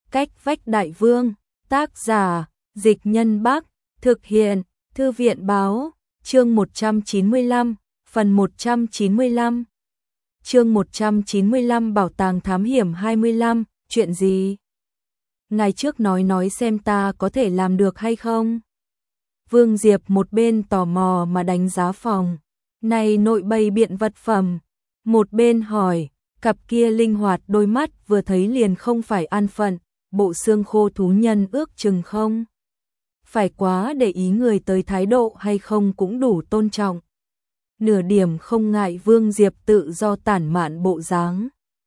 Cách vách đại vương, tác giả, Dịch Nhân Bắc, thực hiện, Thư viện báo, chương 195, phần 195. Chương 195 Bảo tàng thám hiểm 25, chuyện gì? Ngày trước nói xem ta có thể làm được hay không? Vương Diệp một bên tò mò mà đánh giá phòng này nội bày biện vật phẩm, một bên hỏi, cặp kia linh hoạt đôi mắt vừa thấy liền không phải an phận, bộ xương khô thú nhân ước chừng không phải quá để ý người tới thái độ hay không cũng đủ tôn trọng. Nửa điểm không ngại Vương Diệp tự do tản mạn bộ dáng.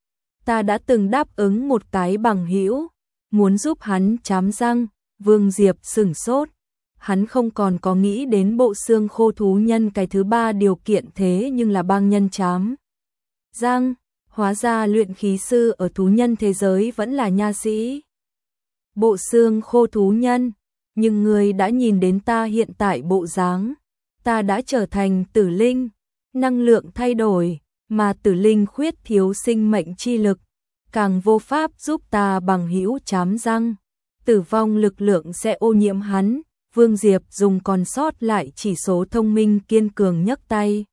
Ta đã từng đáp ứng một cái bằng hữu, muốn giúp hắn chám răng. Vương Diệp sửng sốt, hắn không còn có nghĩ đến bộ xương khô thú nhân cái thứ ba điều kiện thế nhưng là băng nhân chám răng, hóa ra luyện khí sư ở thú nhân thế giới vẫn là nha sĩ. Bộ xương khô thú nhân, nhưng người đã nhìn đến ta hiện tại bộ dáng, ta đã trở thành tử linh, năng lượng thay đổi, mà tử linh khuyết thiếu sinh mệnh chi lực, càng vô pháp giúp ta bằng hữu chám răng, tử vong lực lượng sẽ ô nhiễm hắn. Vương Diệp dùng còn sót lại chỉ số thông minh kiên cường nhấc tay.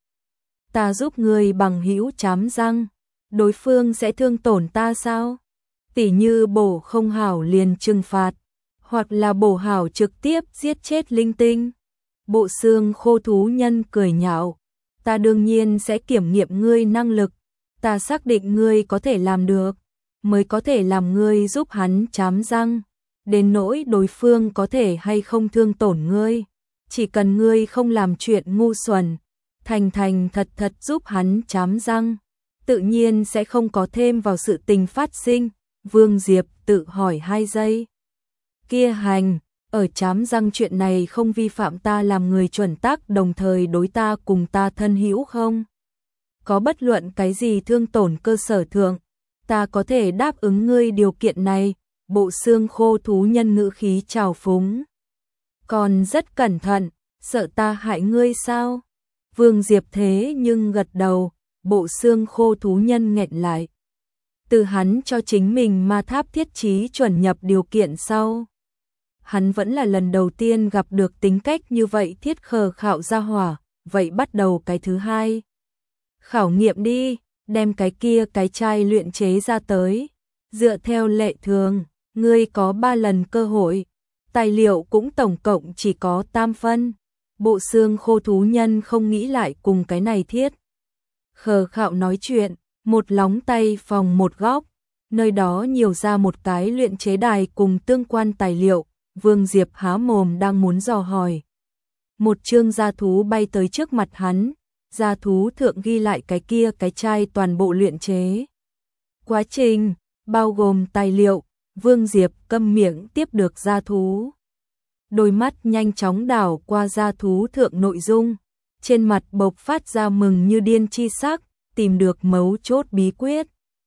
Ta giúp người bằng hữu chám răng, đối phương sẽ thương tổn ta sao? Tỉ như bổ không hảo liền trừng phạt, hoặc là bổ hảo trực tiếp giết chết linh tinh. Bộ xương khô thú nhân cười nhạo, ta đương nhiên sẽ kiểm nghiệm ngươi năng lực, ta xác định ngươi có thể làm được, mới có thể làm ngươi giúp hắn chám răng. Đến nỗi đối phương có thể hay không thương tổn ngươi, chỉ cần ngươi không làm chuyện ngu xuẩn, thành thật giúp hắn chám răng, tự nhiên sẽ không có thêm vào sự tình phát sinh. Vương Diệp tự hỏi 2 giây. Kia hành, ở chám răng chuyện này không vi phạm ta làm người chuẩn tắc đồng thời đối ta cùng ta thân hữu không? Có bất luận cái gì thương tổn cơ sở thượng, ta có thể đáp ứng ngươi điều kiện này. Bộ xương khô thú nhân ngữ khí trào phúng. Còn rất cẩn thận, sợ ta hại ngươi sao? Vương Diệp thế nhưng gật đầu, bộ xương khô thú nhân nghẹn lại. Từ hắn cho chính mình ma tháp thiết trí chuẩn nhập điều kiện sau. Hắn vẫn là lần đầu tiên gặp được tính cách như vậy thiết khờ khạo gia hỏa, vậy bắt đầu cái thứ hai. Khảo nghiệm đi, đem cái kia cái chai luyện chế ra tới. Dựa theo lệ thường, ngươi có 3 lần cơ hội, tài liệu cũng tổng cộng chỉ có tam phân. Bộ xương khô thú nhân không nghĩ lại cùng cái này thiết khờ khạo nói chuyện, một lóng tay phòng một góc, nơi đó nhiều ra một cái luyện chế đài cùng tương quan tài liệu. Vương Diệp há mồm đang muốn dò hỏi. Một chương gia thú bay tới trước mặt hắn, gia thú thượng ghi lại cái kia cái chai toàn bộ luyện chế quá trình, bao gồm tài liệu. Vương Diệp câm miệng tiếp được gia thú. Đôi mắt nhanh chóng đảo qua gia thú thượng nội dung, trên mặt bộc phát ra mừng như điên chi sắc, tìm được mấu chốt bí quyết.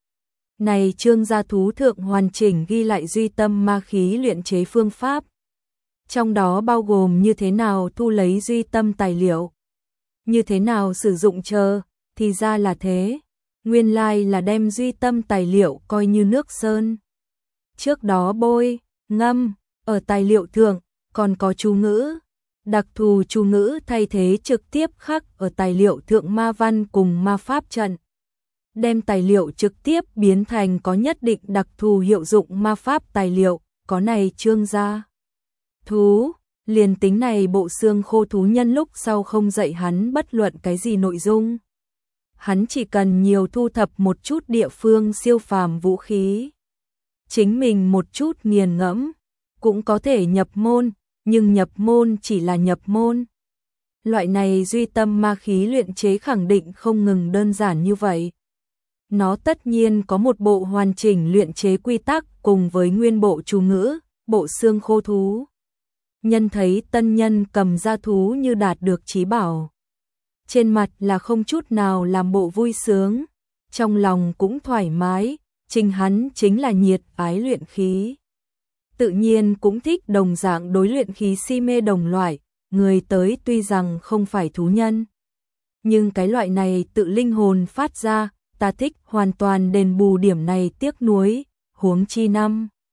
Này chương gia thú thượng hoàn chỉnh ghi lại duy tâm ma khí luyện chế phương pháp. Trong đó bao gồm như thế nào thu lấy duy tâm tài liệu, như thế nào sử dụng chờ, thì ra là thế. Nguyên lai là đem duy tâm tài liệu coi như nước sơn. Trước đó bôi, ngâm, ở tài liệu thượng, còn có chú ngữ. Đặc thù chú ngữ thay thế trực tiếp khắc ở tài liệu thượng ma văn cùng ma pháp trận. Đem tài liệu trực tiếp biến thành có nhất định đặc thù hiệu dụng ma pháp tài liệu, có này chương gia thú. Liền tính này bộ xương khô thú nhân lúc sau không dạy hắn bất luận cái gì nội dung. Hắn chỉ cần nhiều thu thập một chút địa phương siêu phàm vũ khí. Chính mình một chút nghiền ngẫm, cũng có thể nhập môn, nhưng nhập môn chỉ là nhập môn. Loại này duy tâm ma khí luyện chế khẳng định không ngừng đơn giản như vậy. Nó tất nhiên có một bộ hoàn chỉnh luyện chế quy tắc cùng với nguyên bộ chú ngữ. Bộ xương khô thú nhân thấy tân nhân cầm gia thú như đạt được chí bảo. Trên mặt là không chút nào làm bộ vui sướng, trong lòng cũng thoải mái. Chính hắn chính là nhiệt ái luyện khí, tự nhiên cũng thích đồng dạng đối luyện khí si mê đồng loại. Người tới tuy rằng không phải thú nhân, nhưng cái loại này tự linh hồn phát ra, ta thích, hoàn toàn đền bù điểm này tiếc nuối. Huống chi năm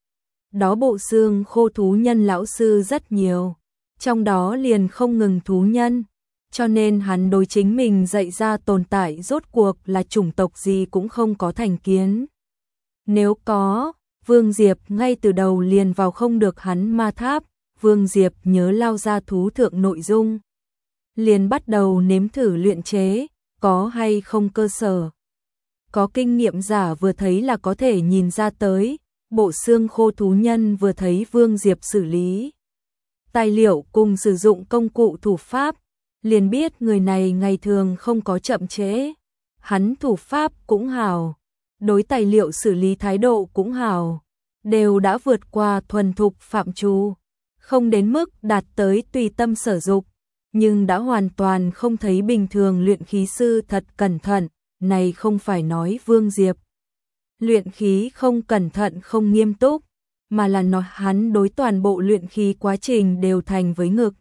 đó bộ xương khô thú nhân lão sư rất nhiều, trong đó liền không ngừng thú nhân, cho nên hắn đối chính mình dạy ra tồn tại rốt cuộc là chủng tộc gì cũng không có thành kiến. Nếu có, Vương Diệp ngay từ đầu liền vào không được hắn ma tháp, Vương Diệp nhớ lao ra thú thượng nội dung. Liền bắt đầu nếm thử luyện chế, có hay không cơ sở. Có kinh nghiệm giả vừa thấy là có thể nhìn ra tới, bộ xương khô thú nhân vừa thấy Vương Diệp xử lý tài liệu cùng sử dụng công cụ thủ pháp, liền biết người này ngày thường không có chậm trễ. Hắn thủ pháp cũng hảo, đối tài liệu xử lý thái độ cũng hảo, đều đã vượt qua thuần thục phạm trù, không đến mức đạt tới tùy tâm sở dục, nhưng đã hoàn toàn không thấy bình thường luyện khí sư thật cẩn thận, này không phải nói Vương Diệp luyện khí không cẩn thận không nghiêm túc, mà là nói hắn đối toàn bộ luyện khí quá trình đều thành với ngực.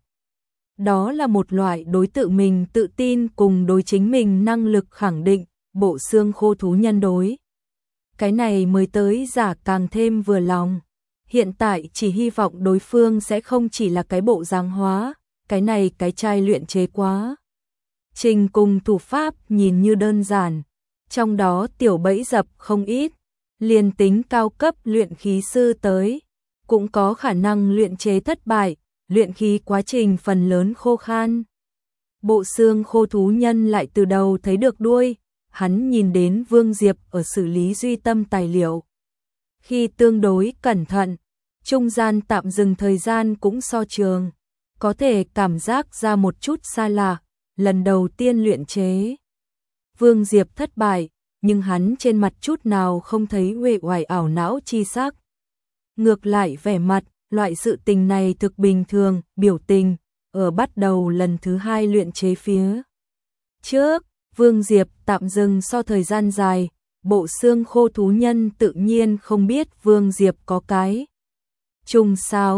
Đó là một loại đối tự mình tự tin cùng đối chính mình năng lực khẳng định, bộ xương khô thú nhân đối. Cái này mới tới giả càng thêm vừa lòng. Hiện tại chỉ hy vọng đối phương sẽ không chỉ là cái bộ dáng hóa, cái này cái chai luyện chế quá. Trình cùng thủ pháp nhìn như đơn giản, trong đó tiểu bẫy dập không ít, liền tính cao cấp luyện khí sư tới, cũng có khả năng luyện chế thất bại, luyện khí quá trình phần lớn khô khan. Bộ xương khô thú nhân lại từ đầu thấy được đuôi, hắn nhìn đến Vương Diệp ở xử lý duy tâm tài liệu. Khi tương đối cẩn thận, trung gian tạm dừng thời gian cũng so trường, có thể cảm giác ra một chút xa lạ, lần đầu tiên luyện chế. Vương Diệp thất bại, nhưng hắn trên mặt chút nào không thấy uể oải ảo não chi sắc. Ngược lại vẻ mặt, loại sự tình này thực bình thường, biểu tình, ở bắt đầu lần thứ 2 luyện chế phía trước, Vương Diệp tạm dừng so thời gian dài, bộ xương khô thú nhân tự nhiên không biết Vương Diệp có cái. Trùng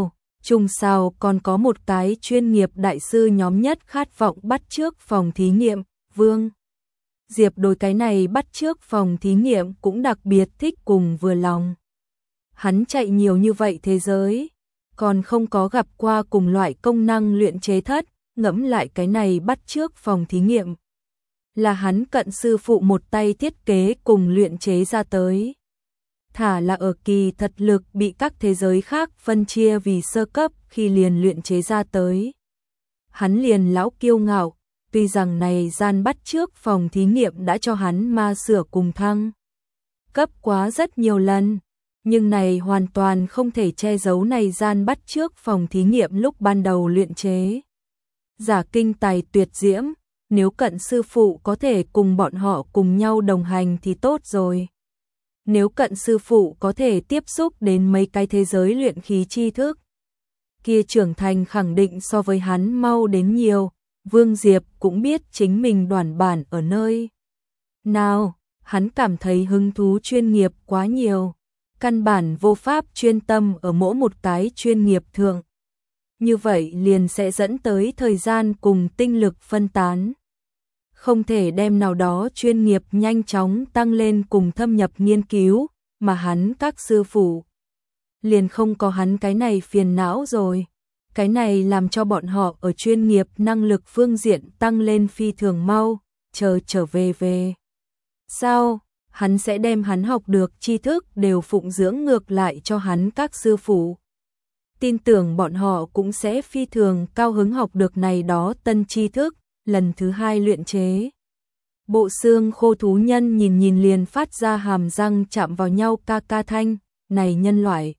sao còn có một cái chuyên nghiệp đại sư nhóm nhất khát vọng bắt chước phòng thí nghiệm, Vương Diệp đối cái này bắt chước phòng thí nghiệm cũng đặc biệt thích cùng vừa lòng. Hắn chạy nhiều như vậy thế giới, còn không có gặp qua cùng loại công năng luyện chế thất, ngẫm lại cái này bắt chước phòng thí nghiệm. Là hắn cận sư phụ một tay thiết kế cùng luyện chế ra tới. Thả là ở kỳ thật lực bị các thế giới khác phân chia vì sơ cấp khi liền luyện chế ra tới. Hắn liền lão kiêu ngạo, tuy rằng này gian bắt chước phòng thí nghiệm đã cho hắn ma sửa cùng thăng cấp quá rất nhiều lần, nhưng này hoàn toàn không thể che giấu này gian bắt chước phòng thí nghiệm lúc ban đầu luyện chế. Giả kinh tài tuyệt diễm, nếu cận sư phụ có thể cùng bọn họ cùng nhau đồng hành thì tốt rồi. Nếu cận sư phụ có thể tiếp xúc đến mấy cái thế giới luyện khí tri thức, kia trưởng thành khẳng định so với hắn mau đến nhiều. Vương Diệp cũng biết chính mình đoản bản ở nơi nào, hắn cảm thấy hứng thú chuyên nghiệp quá nhiều, căn bản vô pháp chuyên tâm ở mỗi một cái chuyên nghiệp thượng. Như vậy liền sẽ dẫn tới thời gian cùng tinh lực phân tán. Không thể đem nào đó chuyên nghiệp nhanh chóng tăng lên cùng thâm nhập nghiên cứu, mà hắn các sư phụ liền không có hắn cái này phiền não rồi. Cái này làm cho bọn họ ở chuyên nghiệp năng lực phương diện tăng lên phi thường mau, trở về. Sao, hắn sẽ đem hắn học được tri thức đều phụng dưỡng ngược lại cho hắn các sư phụ. Tin tưởng bọn họ cũng sẽ phi thường cao hứng học được này đó tân tri thức, lần thứ 2 luyện chế. Bộ xương khô thú nhân nhìn liền phát ra hàm răng chạm vào nhau ca thanh, này nhân loại.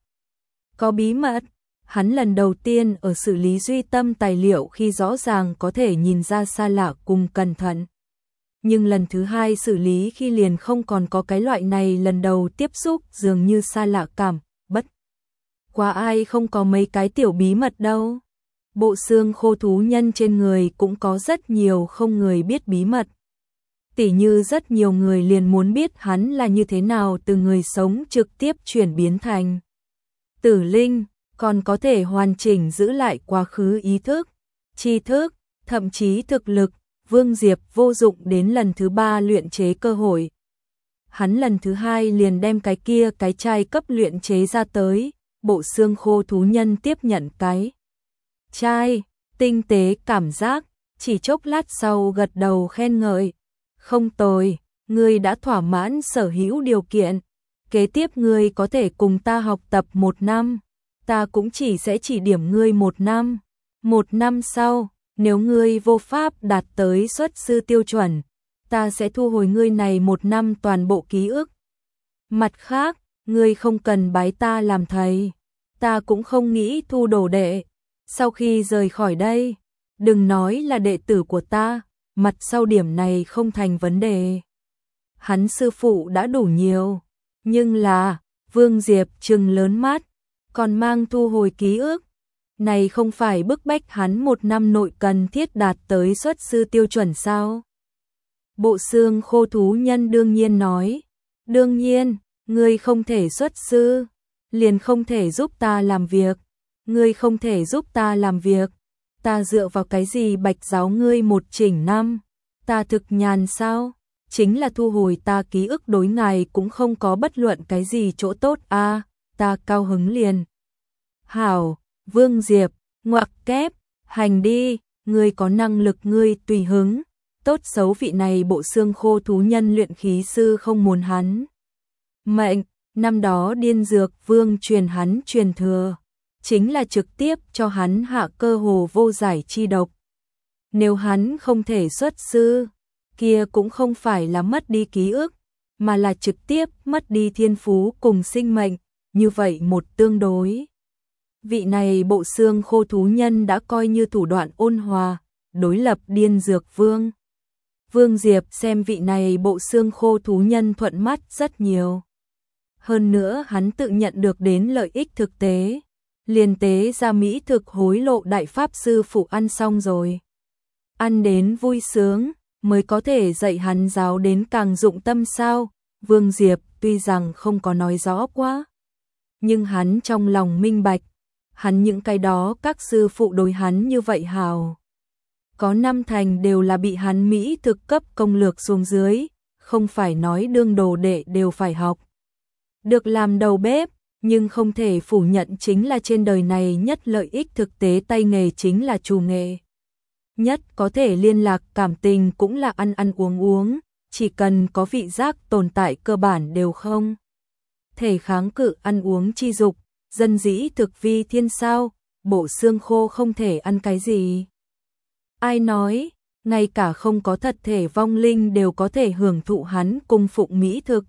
Có bí mật. Hắn lần đầu tiên ở xử lý duy tâm tài liệu khi rõ ràng có thể nhìn ra xa lạ cùng cẩn thận. Nhưng lần thứ 2 xử lý khi liền không còn có cái loại này lần đầu tiếp xúc dường như xa lạ cảm, bất quá ai không có mấy cái tiểu bí mật đâu. Bộ xương khô thú nhân trên người cũng có rất nhiều không người biết bí mật. Tỉ như rất nhiều người liền muốn biết hắn là như thế nào từ người sống trực tiếp chuyển biến thành tử linh, còn có thể hoàn chỉnh giữ lại quá khứ ý thức, tri thức, thậm chí thực lực. Vương Diệp vô dụng đến lần thứ 3 luyện chế cơ hội. Hắn lần thứ 2 liền đem cái kia cái chai cấp luyện chế ra tới, bộ xương khô thú nhân tiếp nhận cái chai, tinh tế cảm giác, chỉ chốc lát sau gật đầu khen ngợi. Không tồi, ngươi đã thỏa mãn sở hữu điều kiện. Kế tiếp ngươi có thể cùng ta học tập 1 năm, ta cũng sẽ chỉ điểm ngươi 1 năm. 1 năm sau, nếu ngươi vô pháp đạt tới xuất sư tiêu chuẩn, ta sẽ thu hồi ngươi này 1 năm toàn bộ ký ức. Mặt khác, ngươi không cần bái ta làm thầy, ta cũng không nghĩ thu đồ đệ. Sau khi rời khỏi đây, đừng nói là đệ tử của ta, mặt sau điểm này không thành vấn đề. Hắn sư phụ đã đủ nhiều, nhưng là, Vương Diệp trừng lớn mắt, còn mang thu hồi ký ức. Này không phải bức bách hắn 1 năm nội cần thiết đạt tới xuất sư tiêu chuẩn sao? Bộ xương khô thú nhân đương nhiên nói, đương nhiên, ngươi không thể xuất sư, liền không thể giúp ta làm việc. Ngươi không thể giúp ta làm việc, ta dựa vào cái gì bạch giáo ngươi 1 chỉnh năm, ta thực nhàn sao? Chính là thu hồi ta ký ức đối ngài cũng không có bất luận cái gì chỗ tốt a, ta cao hứng liền. Hảo, Vương Diệp, ngoặc kép, hành đi, ngươi có năng lực ngươi tùy hứng, tốt xấu vị này bộ xương khô thú nhân luyện khí sư không muốn hắn. Mệnh, năm đó điên dược vương truyền hắn truyền thừa, chính là trực tiếp cho hắn hạ cơ hồ vô giải chi độc. Nếu hắn không thể xuất sư, kia cũng không phải là mất đi ký ức, mà là trực tiếp mất đi thiên phú cùng sinh mệnh, như vậy một tương đối. Vị này bộ xương khô thú nhân đã coi như thủ đoạn ôn hòa, đối lập điên dược vương. Vương Diệp xem vị này bộ xương khô thú nhân thuận mắt rất nhiều. Hơn nữa hắn tự nhận được đến lợi ích thực tế, liền tế ra mỹ thực hối lộ đại pháp sư phụ ăn xong rồi. Ăn đến vui sướng, mới có thể dạy hắn giáo đến càng dụng tâm sao. Vương Diệp tuy rằng không có nói rõ quá, nhưng hắn trong lòng minh bạch, hắn những cái đó các sư phụ đối hắn như vậy hào. Có 5 thành đều là bị hắn mỹ thực cấp công lược xuống dưới, không phải nói đương đồ đệ đều phải học. Được làm đầu bếp, nhưng không thể phủ nhận chính là trên đời này nhất lợi ích thực tế tay nghề chính là chủ nghệ. Nhất có thể liên lạc cảm tình cũng là ăn ăn uống uống, chỉ cần có vị giác tồn tại cơ bản đều không thể kháng cự ăn uống chi dục, dân dĩ thực vi thiên sao, bộ xương khô không thể ăn cái gì. Ai nói, ngay cả không có thật thể vong linh đều có thể hưởng thụ hắn cung phụng mỹ thực.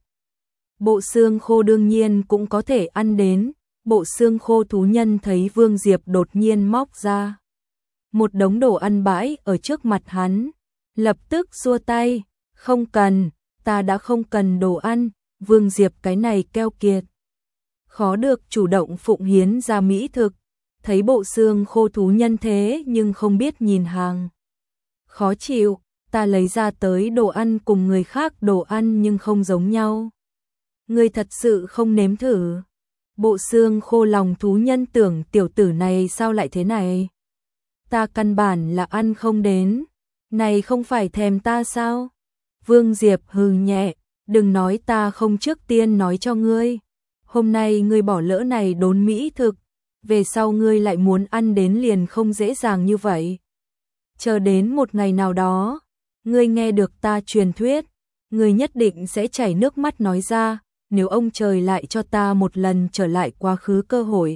Bộ xương khô đương nhiên cũng có thể ăn đến, bộ xương khô thú nhân thấy Vương Diệp đột nhiên móc ra một đống đồ ăn bãi ở trước mặt hắn, lập tức xua tay, không cần, ta đã không cần đồ ăn. Vương Diệp cái này keo kiệt, khó được chủ động phụng hiến ra mỹ thực, thấy bộ xương khô thú nhân thế nhưng không biết nhìn hàng. Khó chịu, ta lấy ra tới đồ ăn cùng người khác đồ ăn nhưng không giống nhau. Ngươi thật sự không nếm thử. Bộ xương khô lòng thú nhân tưởng tiểu tử này sao lại thế này? Ta căn bản là ăn không đến. Này không phải thèm ta sao? Vương Diệp hừ nhẹ, đừng nói ta không trước tiên nói cho ngươi. Hôm nay ngươi bỏ lỡ này đốn mỹ thực, về sau ngươi lại muốn ăn đến liền không dễ dàng như vậy. Chờ đến một ngày nào đó, ngươi nghe được ta truyền thuyết, ngươi nhất định sẽ chảy nước mắt nói ra, nếu ông trời lại cho ta một lần trở lại quá khứ cơ hội,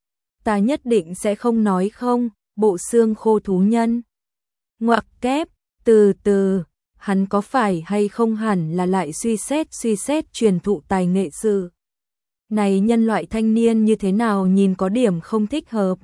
ta nhất định sẽ không nói không. Bộ xương khô thú nhân ngoặc kép, từ từ, hắn có phải hay không hẳn là lại suy xét truyền thụ tài nghệ sự. Này nhân loại thanh niên như thế nào nhìn có điểm không thích hợp.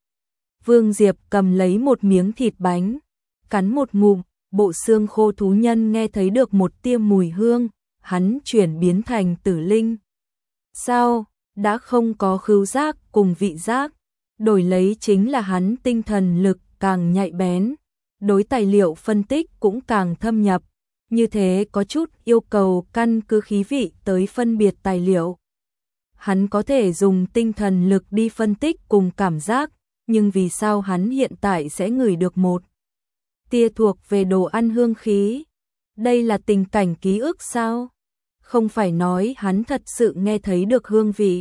Vương Diệp cầm lấy một miếng thịt bánh, cắn một ngụm, bộ xương khô thú nhân nghe thấy được một tia mùi hương, hắn chuyển biến thành tử linh. Sao, đã không có khứu giác cùng vị giác, đổi lấy chính là hắn tinh thần lực càng nhạy bén, đối tài liệu phân tích cũng càng thâm nhập, như thế có chút yêu cầu căn cứ khí vị tới phân biệt tài liệu. Hắn có thể dùng tinh thần lực đi phân tích cùng cảm giác, nhưng vì sao hắn hiện tại sẽ ngửi được một tia thuộc về đồ ăn hương khí? Đây là tình cảnh ký ức sao? Không phải nói hắn thật sự nghe thấy được hương vị,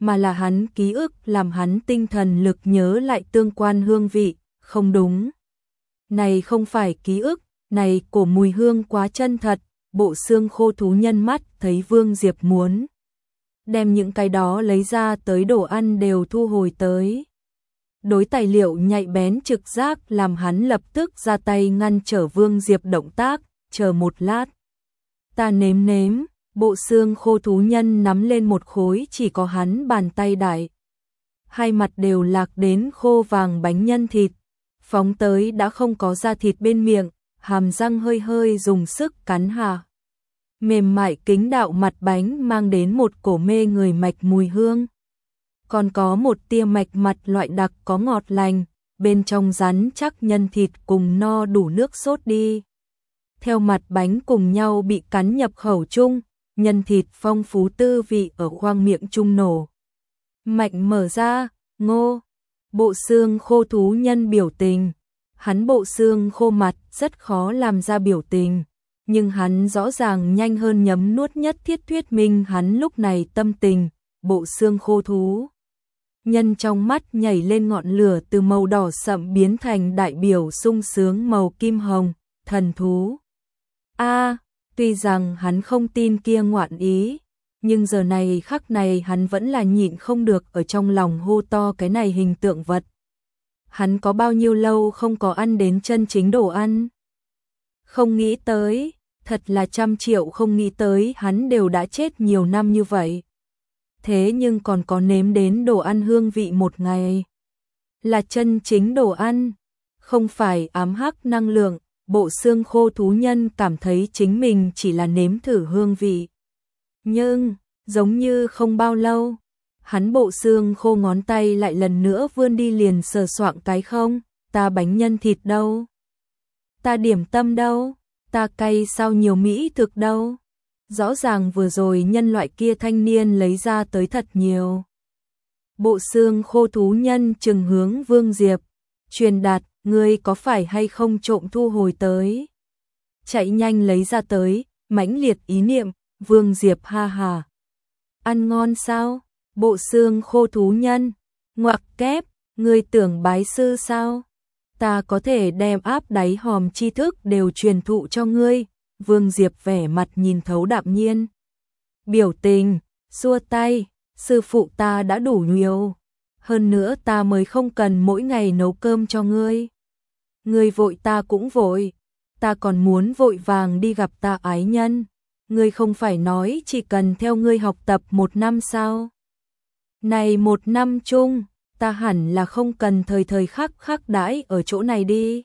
mà là hắn ký ức làm hắn tinh thần lực nhớ lại tương quan hương vị, không đúng. Này không phải ký ức, này cổ mùi hương quá chân thật, bộ xương khô thú nhân mắt thấy Vương Diệp muốn đem những cái đó lấy ra tới đồ ăn đều thu hồi tới. Đối tài liệu nhạy bén trực giác làm hắn lập tức ra tay ngăn trở Vương Diệp động tác, chờ một lát. Ta nếm nếm, bộ xương khô thú nhân nắm lên một khối chỉ có hắn bàn tay đại. Hai mặt đều lạc đến khô vàng bánh nhân thịt, phóng tới đã không có da thịt bên miệng, hàm răng hơi hơi dùng sức cắn hạ. Mềm mại kính đạo mặt bánh mang đến một cổ mê người mạch mùi hương. Còn có một tia mạch mặt loại đặc có ngọt lành, bên trong rắn chắc nhân thịt cùng no đủ nước sốt đi. Theo mặt bánh cùng nhau bị cắn nhập khẩu chung, nhân thịt phong phú tư vị ở khoang miệng chung nổ. Mạnh mở ra, ngô, bộ xương khô thú nhân biểu tình. Hắn bộ xương khô mặt rất khó làm ra biểu tình, nhưng hắn rõ ràng nhanh hơn nhấm nuốt nhất thiết thuyết minh hắn lúc này tâm tình, bộ xương khô thú. Nhân trong mắt nhảy lên ngọn lửa từ màu đỏ sậm biến thành đại biểu sung sướng màu kim hồng, thần thú. Tuy rằng hắn không tin kia ngoạn ý, nhưng giờ này khắc này hắn vẫn là nhịn không được ở trong lòng hô to cái này hình tượng vật. Hắn có bao nhiêu lâu không có ăn đến chân chính đồ ăn? Không nghĩ tới, thật là 100 triệu không nghĩ tới hắn đều đã chết nhiều năm như vậy. Thế nhưng còn có nếm đến đồ ăn hương vị một ngày. Là chân chính đồ ăn, không phải ám hắc năng lượng, bộ xương khô thú nhân cảm thấy chính mình chỉ là nếm thử hương vị. Nhưng, giống như không bao lâu, hắn bộ xương khô ngón tay lại lần nữa vươn đi liền sờ soạng cái không, ta bánh nhân thịt đâu? Ta điểm tâm đâu? Ta cay sao nhiều mỹ thực đâu? Rõ ràng vừa rồi nhân loại kia thanh niên lấy ra tới thật nhiều. Bộ xương khô thú nhân trừng hướng Vương Diệp, truyền đạt, ngươi có phải hay không trộm thu hồi tới? Chạy nhanh lấy ra tới, mãnh liệt ý niệm, Vương Diệp ha hà. Ăn ngon sao? Bộ xương khô thú nhân, ngoặc kép, ngươi tưởng bái sư sao? Ta có thể đem áp đáy hòm tri thức đều truyền thụ cho ngươi. Vương Diệp vẻ mặt nhìn thấu đạm nhiên. Biểu tình, xua tay, sư phụ ta đã đủ nhiều. Hơn nữa ta mới không cần mỗi ngày nấu cơm cho ngươi. Ngươi vội ta cũng vội. Ta còn muốn vội vàng đi gặp ta ái nhân. Ngươi không phải nói chỉ cần theo ngươi học tập 1 năm sao? Này 1 năm chung, ta hẳn là không cần thời thời khắc khắc đãi ở chỗ này đi.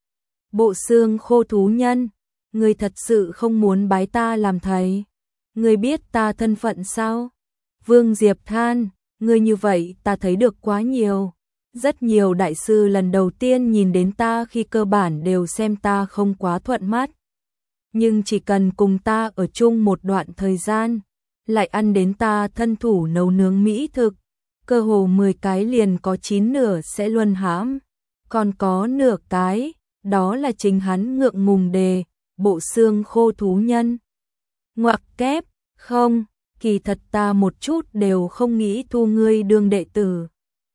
Bộ xương khô thú nhân, ngươi thật sự không muốn bái ta làm thầy? Ngươi biết ta thân phận sao? Vương Diệp than, ngươi như vậy ta thấy được quá nhiều. Rất nhiều đại sư lần đầu tiên nhìn đến ta khi cơ bản đều xem ta không quá thuận mắt. Nhưng chỉ cần cùng ta ở chung một đoạn thời gian, lại ăn đến ta thân thủ nấu nướng mỹ thực, cơ hồ 10 cái liền có 9 nửa sẽ luân hãm. Còn có nửa cái, đó là chính hắn ngượng ngùng đề, bộ xương khô thú nhân. Ngoặc kép, không, kỳ thật ta một chút đều không nghĩ thu ngươi đương đệ tử.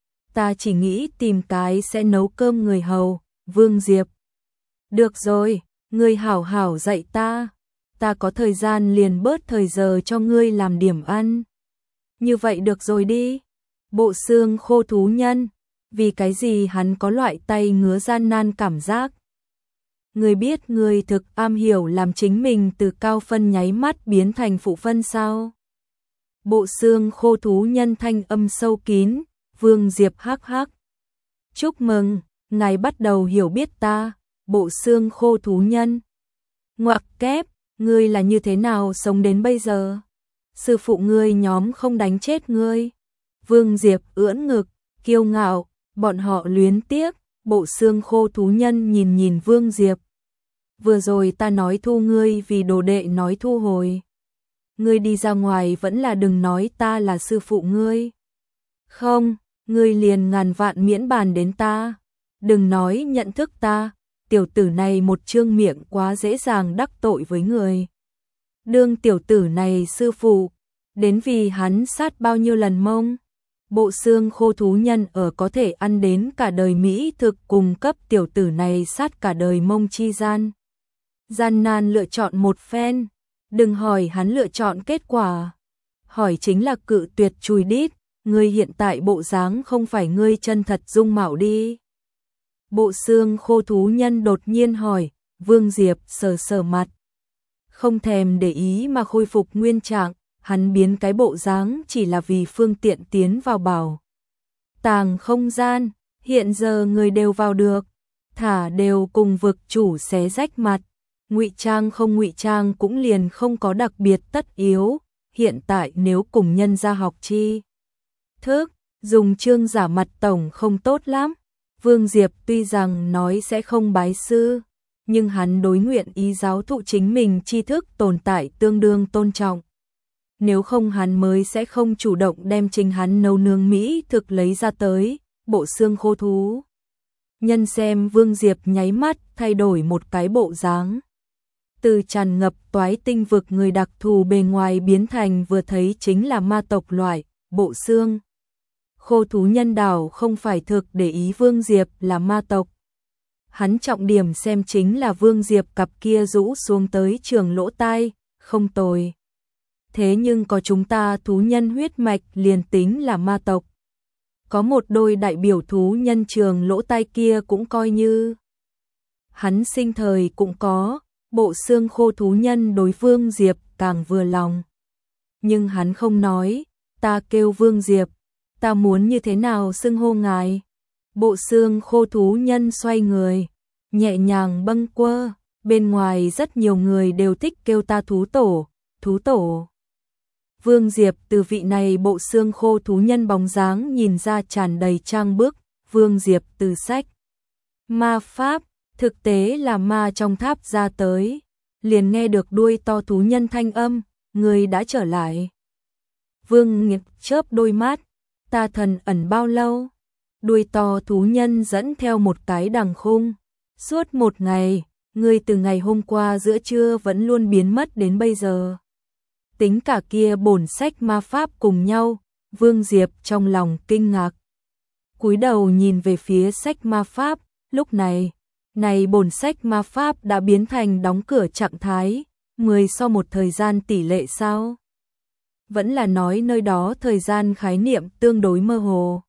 Ta chỉ nghĩ tìm cái sẽ nấu cơm người hầu, Vương Diệp. Được rồi, ngươi hảo hảo dạy ta. Ta có thời gian liền bớt thời giờ cho ngươi làm điểm ăn. Như vậy được rồi đi. Bộ xương khô thú nhân, vì cái gì hắn có loại tay ngứa gian nan cảm giác. Ngươi biết ngươi thực am hiểu làm chính mình từ cao phân nháy mắt biến thành phụ phân sao? Bộ xương khô thú nhân thanh âm sâu kín, Vương Diệp hắc hắc. Chúc mừng, ngài bắt đầu hiểu biết ta, bộ xương khô thú nhân. Ngoặc kép, ngươi là như thế nào sống đến bây giờ? Sư phụ ngươi nhóm không đánh chết ngươi. Vương Diệp ưỡn ngực, kiêu ngạo, bọn họ luyến tiếc, bộ xương khô thú nhân nhìn nhìn Vương Diệp. Vừa rồi ta nói thu ngươi vì đồ đệ nói thu hồi. Ngươi đi ra ngoài vẫn là đừng nói ta là sư phụ ngươi. Không, ngươi liền ngàn vạn miễn bàn đến ta. Đừng nói nhận thức ta, tiểu tử này một trương miệng quá dễ dàng đắc tội với người. Đương tiểu tử này sư phụ, đến vì hắn sát bao nhiêu lần mông. bộ xương khô thú nhân ở có thể ăn đến cả đời mỹ thực cùng cấp tiểu tử này sát cả đời mông chi gian. Gian nan lựa chọn một phen, đừng hỏi hắn lựa chọn kết quả. Hỏi chính là cự tuyệt chùi đít, ngươi hiện tại bộ dáng không phải ngươi chân thật dung mạo đi. Bộ xương khô thú nhân đột nhiên hỏi, Vương Diệp sờ sờ mặt. Không thèm để ý mà khôi phục nguyên trạng, hắn biến cái bộ dáng chỉ là vì phương tiện tiến vào bảo tàng không gian, hiện giờ người đều vào được, thả đều cùng vực chủ xé rách mặt, ngụy trang không ngụy trang cũng liền không có đặc biệt tất yếu, hiện tại nếu cùng nhân gia học chi thức, dùng trương giả mặt tổng không tốt lắm. Vương Diệp tuy rằng nói sẽ không bái sư, nhưng hắn đối nguyện ý giáo thụ chính mình tri thức tồn tại tương đương tôn trọng. Nếu không hắn mới sẽ không chủ động đem chính hắn nấu nướng mỹ thực lấy ra tới, bộ xương khô thú. Nhân xem Vương Diệp nháy mắt thay đổi một cái bộ dáng. Từ tràn ngập toái tinh vực người đặc thù bề ngoài biến thành vừa thấy chính là ma tộc loại, bộ xương. Khô thú nhân đảo không phải thực để ý Vương Diệp là ma tộc. Hắn trọng điểm xem chính là Vương Diệp cặp kia rũ xuống tới trường lỗ tai, không tồi. Thế nhưng có chúng ta thú nhân huyết mạch liền tính là ma tộc. Có một đôi đại biểu thú nhân trường lỗ tai kia cũng coi như. Hắn sinh thời cũng có, bộ xương khô thú nhân đối Vương Diệp càng vừa lòng. Nhưng hắn không nói, ta kêu Vương Diệp, ta muốn như thế nào xưng hô ngài. Bộ xương khô thú nhân xoay người, nhẹ nhàng bâng quơ, bên ngoài rất nhiều người đều thích kêu ta thú tổ, thú tổ. Vương Diệp từ vị này bộ xương khô thú nhân bóng dáng nhìn ra tràn đầy trang bức, Vương Diệp từ sách. Ma pháp, thực tế là ma trong tháp ra tới, liền nghe được đuôi to thú nhân thanh âm, người đã trở lại. Vương Nghiệp chớp đôi mắt, ta thần ẩn bao lâu? Đuôi to thú nhân dẫn theo một cái đằng khung. Suốt một ngày, ngươi từ ngày hôm qua giữa trưa vẫn luôn biến mất đến bây giờ. Tính cả kia bổn sách ma pháp cùng nhau, Vương Diệp trong lòng kinh ngạc. Cúi đầu nhìn về phía sách ma pháp, lúc này bổn sách ma pháp đã biến thành đóng cửa trạng thái, 10 sau một thời gian tỷ lệ sao? Vẫn là nói nơi đó thời gian khái niệm tương đối mơ hồ.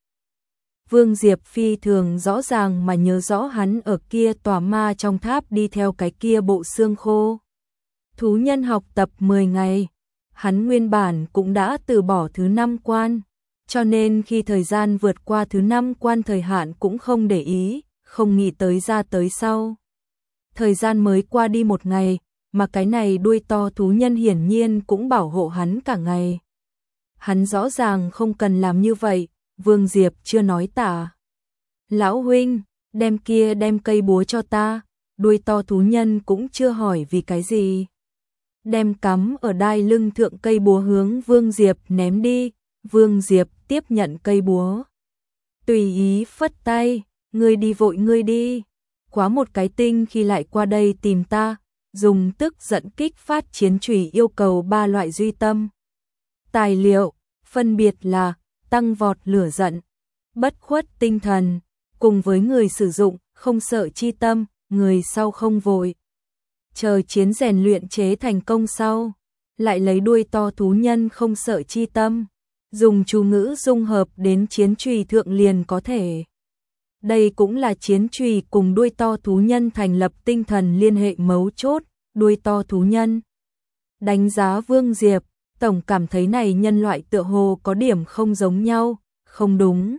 Vương Diệp phi thường rõ ràng mà nhớ rõ hắn ở kia tòa ma trong tháp đi theo cái kia bộ xương khô. Thú nhân học tập 10 ngày, hắn nguyên bản cũng đã từ bỏ thứ 5 quan, cho nên khi thời gian vượt qua thứ 5 quan thời hạn cũng không để ý, không nghĩ tới ra tới sau. Thời gian mới qua đi một ngày, mà cái này đuôi to thú nhân hiển nhiên cũng bảo hộ hắn cả ngày. Hắn rõ ràng không cần làm như vậy, Vương Diệp chưa nói tả. Lão huynh, đem cây búa cho ta, đuôi to thú nhân cũng chưa hỏi vì cái gì. Đem cắm ở đai lưng thượng cây búa hướng Vương Diệp ném đi, Vương Diệp tiếp nhận cây búa. Tùy ý phất tay, ngươi đi vội ngươi đi, quá một cái tinh khi lại qua đây tìm ta, dùng tức giận kích phát chiến chủy yêu cầu 3 loại duy tâm. Tài liệu, phân biệt là tăng vọt lửa giận, bất khuất tinh thần, cùng với người sử dụng, không sợ chi tâm, người sau không vội. Chờ chiến rèn luyện chế thành công sau, lại lấy đuôi to thú nhân không sợ chi tâm, dùng chú ngữ dung hợp đến chiến chùy thượng liền có thể. Đây cũng là chiến chùy cùng đuôi to thú nhân thành lập tinh thần liên hệ mấu chốt, đuôi to thú nhân. Đánh giá Vương Diệp, tổng cảm thấy này nhân loại tựa hồ có điểm không giống nhau, không đúng.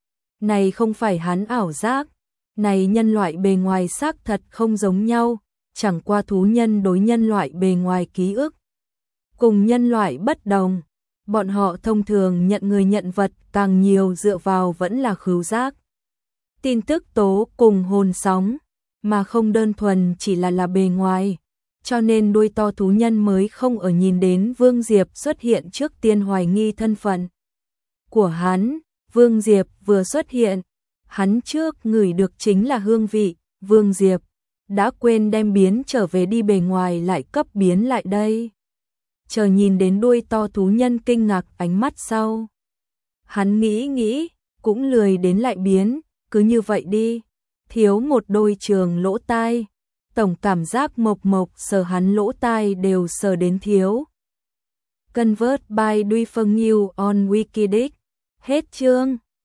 Này không phải hắn ảo giác, này nhân loại bề ngoài xác thật không giống nhau, chẳng qua thú nhân đối nhân loại bề ngoài ký ức. Cùng nhân loại bất đồng, bọn họ thông thường nhận người nhận vật càng nhiều dựa vào vẫn là khứu giác. Tin tức tố cùng hồn sóng, mà không đơn thuần chỉ là bề ngoài. Cho nên đuôi to thú nhân mới không ở nhìn đến Vương Diệp xuất hiện trước tiên hoài nghi thân phận của hắn. Vương Diệp vừa xuất hiện, hắn trước ngửi được chính là hương vị, Vương Diệp đã quên đem biến trở về đi bề ngoài lại cấp biến lại đây. Chờ nhìn đến đuôi to thú nhân kinh ngạc ánh mắt sau. Hắn nghĩ, cũng lười đến lại biến, cứ như vậy đi. Thiếu một đôi trường lỗ tai. Tổng cảm giác mộc mộc sờ hắn lỗ tai đều sờ đến thiếu. Convert by Duy Phương New on Wikidic. Hết chương.